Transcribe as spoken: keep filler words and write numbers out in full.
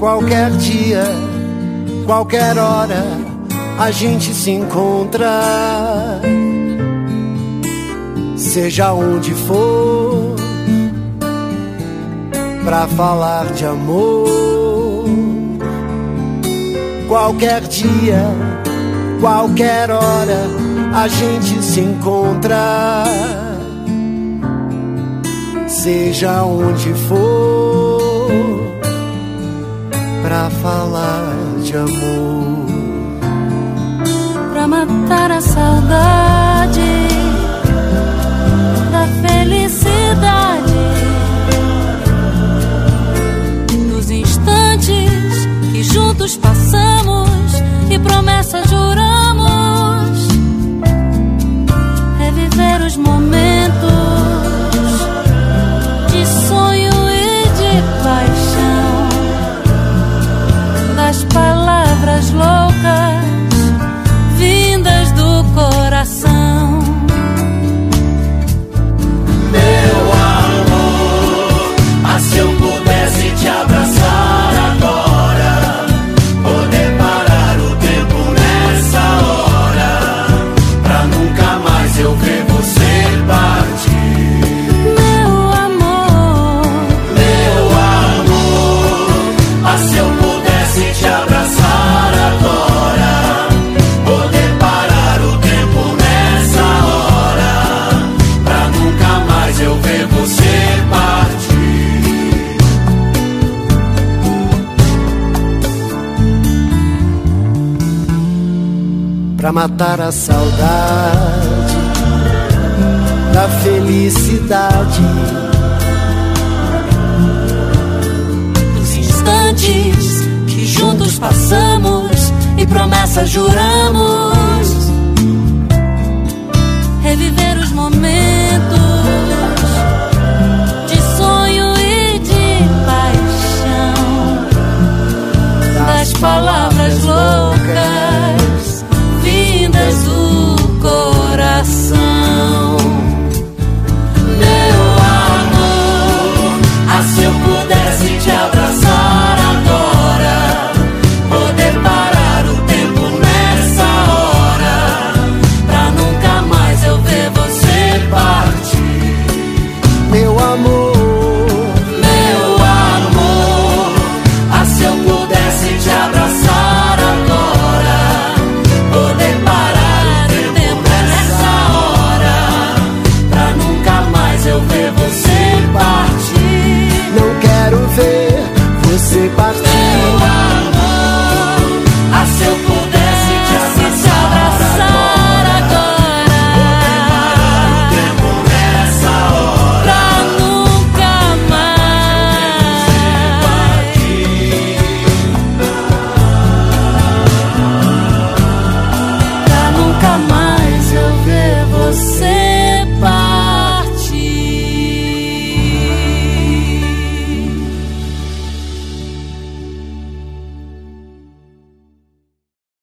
Qualquer dia, qualquer hora, a gente se encontra. Seja onde for, pra falar de amor. Qualquer dia, qualquer hora, a gente se encontra. Seja onde for, pra falar de amor. Pra matar a saudade da felicidade, dos instantes que juntos passamos e promessas juramos. Reviver os momentos de sonho e de paixão, das palavras loucas vindas do coração. Meu amor, ah, se eu pudesse te abraçar agora, poder parar o tempo nessa hora, pra nunca mais eu ver você partir. Meu amor, meu amor, ah, se eu pudesse te abraçar agora, poder parar o tempo nessa hora, pra nunca mais eu ver você partir. Pra matar a saudade da felicidade, dos instantes que juntos passamos e promessas juramos.